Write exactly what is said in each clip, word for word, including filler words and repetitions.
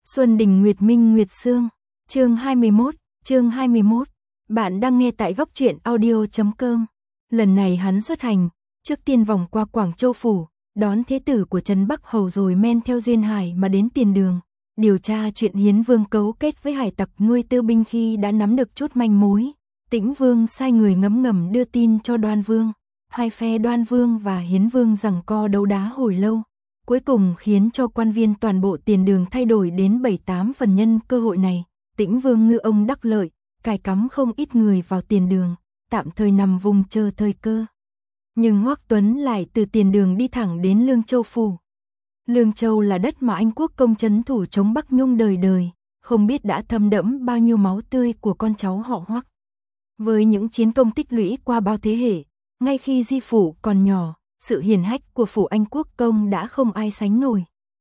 Xuân Đình Nguyệt Minh Nguyệt Sương, chương hai mươi mốt, chương hai mươi mốt. Bạn đang nghe tại góc truyện audio chấm com. Lần này hắn xuất hành, trước tiên vòng qua Quảng Châu phủ, đón thế tử của Trấn Bắc Hầu rồi men theo duyên hải mà đến Tiền Đường, điều tra chuyện Hiến Vương cấu kết với hải tặc nuôi tư binh. Khi đã nắm được chút manh mối, Tĩnh Vương sai người ngấm ngầm đưa tin cho Đoan Vương. Hai phe Đoan Vương và Hiến Vương giằng co đấu đá hồi lâu, cuối cùng khiến cho quan viên toàn bộ Tiền Đường thay đổi đến bảy tám phần. Nhân cơ hội này, Tĩnh Vương ngư ông đắc lợi, cài cắm không ít người vào Tiền Đường, tạm thời nằm vùng chờ thời cơ. Nhưng Hoắc Tuấn lại từ Tiền Đường đi thẳng đến Lương Châu phủ. Lương Châu là đất mà Anh quốc công trấn thủ chống Bắc Nhung đời đời, không biết đã thấm đẫm bao nhiêu máu tươi của con cháu họ Hoắc. Với những chiến công tích lũy qua bao thế hệ, ngay khi Di phủ còn nhỏ, sự hiển hách của phủ Anh quốc công đã không ai sánh nổi.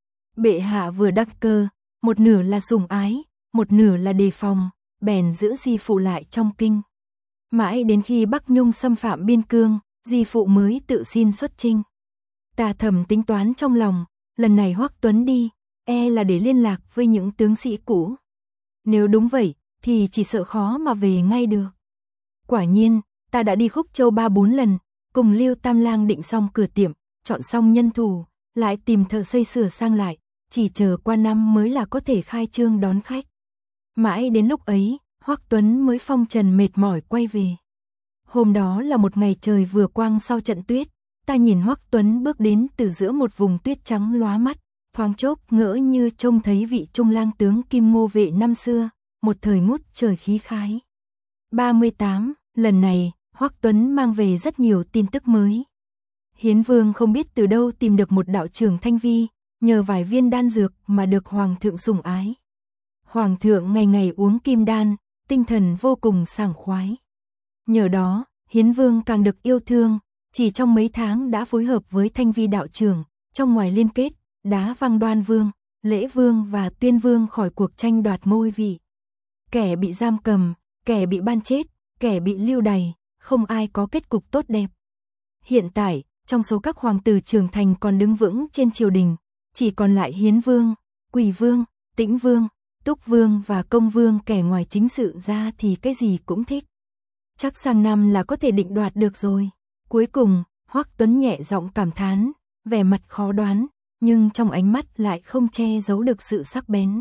Bệ hạ vừa đăng cơ, một nửa là sủng ái, một nửa là đề phòng, bèn giữ Di phụ lại trong kinh. Mãi đến khi Bắc Nhung xâm phạm biên cương, Di phụ mới tự xin xuất chinh. Ta thầm tính toán trong lòng, lần này Hoắc Tuấn đi, e là để liên lạc với những tướng sĩ cũ. Nếu đúng vậy, thì chỉ sợ khó mà về ngay được. Quả nhiên, ta đã đi Khúc Châu ba bốn lần, cùng Lưu Tam Lang định xong cửa tiệm, chọn xong nhân thủ, lại tìm thợ xây sửa sang lại, chỉ chờ qua năm mới là có thể khai trương đón khách. Mãi đến lúc ấy, Hoắc Tuấn mới phong trần mệt mỏi quay về. Hôm đó là một ngày trời vừa quang sau trận tuyết, ta nhìn Hoắc Tuấn bước đến từ giữa một vùng tuyết trắng lóa mắt, thoáng chốc ngỡ như trông thấy vị trung lang tướng Kim Ngô Vệ năm xưa, một thời ngút trời khí khái. ba mươi tám, lần này, Hoắc Tuấn mang về rất nhiều tin tức mới. Hiến Vương không biết từ đâu tìm được một đạo trưởng Thanh Vi, nhờ vài viên đan dược mà được Hoàng thượng sủng ái. Hoàng thượng ngày ngày uống kim đan, tinh thần vô cùng sảng khoái. Nhờ đó, Hiến Vương càng được yêu thương, chỉ trong mấy tháng đã phối hợp với Thanh Vi đạo trưởng, trong ngoài liên kết, đá văng Đoan Vương, Lễ Vương và Tuyên Vương khỏi cuộc tranh đoạt ngôi vị. Kẻ bị giam cầm, kẻ bị ban chết, kẻ bị lưu đày, không ai có kết cục tốt đẹp. Hiện tại, trong số các hoàng tử trưởng thành còn đứng vững trên triều đình, chỉ còn lại Hiến Vương, Quỳ Vương, Tĩnh Vương, Túc Vương và Công Vương. Kẻ ngoài chính sự ra thì cái gì cũng thích. Chắc sang năm là có thể định đoạt được rồi. Cuối cùng, Hoắc Tuấn nhẹ giọng cảm thán, vẻ mặt khó đoán, nhưng trong ánh mắt lại không che giấu được sự sắc bén.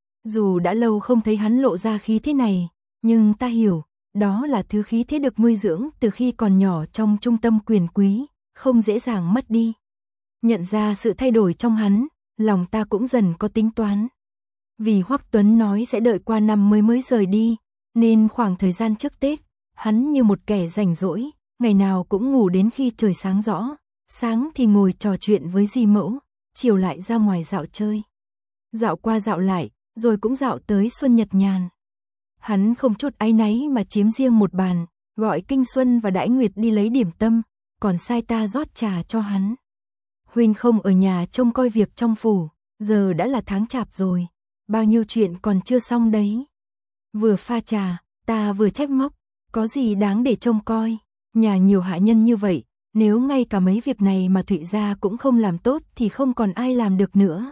Dù đã lâu không thấy hắn lộ ra khí thế này, nhưng ta hiểu, đó là thứ khí thế được nuôi dưỡng từ khi còn nhỏ trong trung tâm quyền quý, không dễ dàng mất đi. Nhận ra sự thay đổi trong hắn, lòng ta cũng dần có tính toán. Vì Hoắc Tuấn nói sẽ đợi qua năm mới mới rời đi, nên khoảng thời gian trước Tết, hắn như một kẻ rảnh rỗi, ngày nào cũng ngủ đến khi trời sáng rõ, sáng thì ngồi trò chuyện với Di mẫu, chiều lại ra ngoài dạo chơi. Dạo qua dạo lại, rồi cũng dạo tới Xuân Nhật Nhàn. Hắn không chút áy náy mà chiếm riêng một bàn, gọi Kinh Xuân và Đãi Nguyệt đi lấy điểm tâm, còn sai ta rót trà cho hắn. Huynh không ở nhà trông coi việc trong phủ, giờ đã là tháng chạp rồi, bao nhiêu chuyện còn chưa xong đấy. Vừa pha trà, ta vừa trách móc, có gì đáng để trông coi, nhà nhiều hạ nhân như vậy, nếu ngay cả mấy việc này mà Thụy gia cũng không làm tốt thì không còn ai làm được nữa.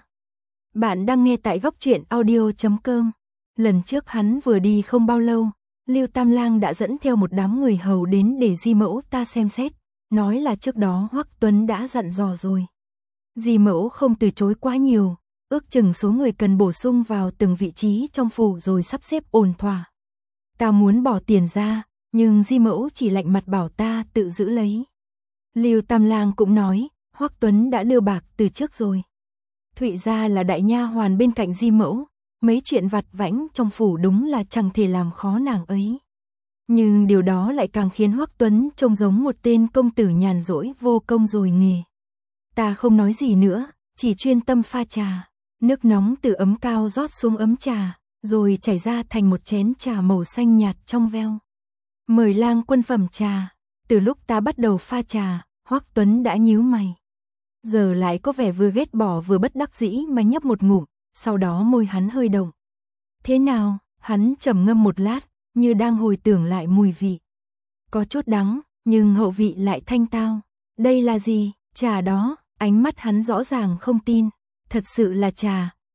Bạn đang nghe tại góc truyện audio chấm com. Lần trước hắn vừa đi không bao lâu, Lưu Tam Lang đã dẫn theo một đám người hầu đến để Di mẫu ta xem xét, nói là trước đó Hoắc Tuấn đã dặn dò rồi. Di mẫu không từ chối quá nhiều, ước chừng số người cần bổ sung vào từng vị trí trong phủ rồi sắp xếp ổn thỏa. Ta muốn bỏ tiền ra, nhưng Di mẫu chỉ lạnh mặt bảo ta tự giữ lấy. Lưu Tam Lang cũng nói, Hoắc Tuấn đã đưa bạc từ trước rồi. Thụy gia là đại nha hoàn bên cạnh Di mẫu, mấy chuyện vặt vãnh trong phủ đúng là chẳng thể làm khó nàng ấy. Nhưng điều đó lại càng khiến Hoắc Tuấn trông giống một tên công tử nhàn rỗi vô công rồi nghề. Ta không nói gì nữa, chỉ chuyên tâm pha trà. Nước nóng từ ấm cao rót xuống ấm trà, rồi chảy ra thành một chén trà màu xanh nhạt trong veo. Mời lang quân phẩm trà. Từ lúc ta bắt đầu pha trà, Hoắc Tuấn đã nhíu mày. Giờ lại có vẻ vừa ghét bỏ vừa bất đắc dĩ mà nhấp một ngụm, sau đó môi hắn hơi động. Thế nào? Hắn trầm ngâm một lát, như đang hồi tưởng lại mùi vị. Có chút đắng, nhưng hậu vị lại thanh tao. Đây là gì? Trà đó. Ánh mắt hắn rõ ràng không tin. Thật sự là trà,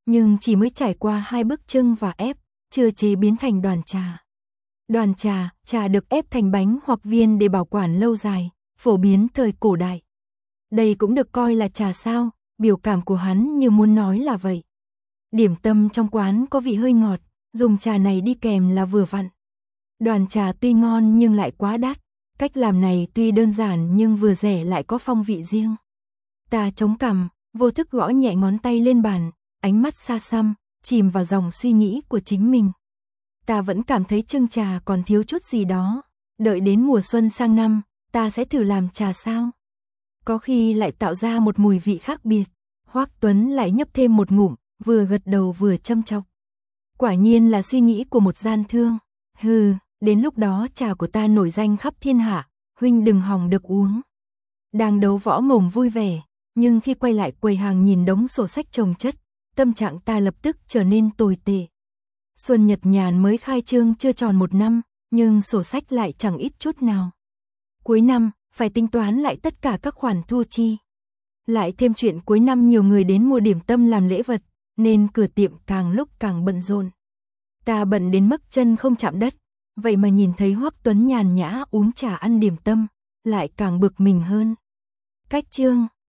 nhưng chỉ mới trải qua hai bước trưng và ép, chưa chế biến thành đoàn trà. Đoàn trà, trà được ép thành bánh hoặc viên để bảo quản lâu dài, phổ biến thời cổ đại. Đây cũng được coi là trà sao, biểu cảm của hắn như muốn nói là vậy. Điểm tâm trong quán có vị hơi ngọt, dùng trà này đi kèm là vừa vặn. Đoàn trà tuy ngon nhưng lại quá đắt, cách làm này tuy đơn giản nhưng vừa rẻ lại có phong vị riêng. Ta chống cằm, vô thức gõ nhẹ ngón tay lên bàn, ánh mắt xa xăm, chìm vào dòng suy nghĩ của chính mình. Ta vẫn cảm thấy chưng trà còn thiếu chút gì đó, đợi đến mùa xuân sang năm, ta sẽ thử làm trà sao. Có khi lại tạo ra một mùi vị khác biệt. Hoắc Tuấn lại nhấp thêm một ngụm, vừa gật đầu vừa châm chọc. Quả nhiên là suy nghĩ của một gian thương. Hừ, đến lúc đó trà của ta nổi danh khắp thiên hạ, huynh đừng hòng được uống. Đang đấu võ mồm vui vẻ, nhưng khi quay lại quầy hàng nhìn đống sổ sách chồng chất, tâm trạng ta lập tức trở nên tồi tệ. Xuân Nhật Nhàn mới khai trương chưa tròn một năm, nhưng sổ sách lại chẳng ít chút nào. Cuối năm, phải tính toán lại tất cả các khoản thu chi. Lại thêm chuyện cuối năm nhiều người đến mua điểm tâm làm lễ vật, nên cửa tiệm càng lúc càng bận rộn. Ta bận đến mức chân không chạm đất, vậy mà nhìn thấy Hoắc Tuấn nhàn nhã uống trà ăn điểm tâm, lại càng bực mình hơn. Cách chương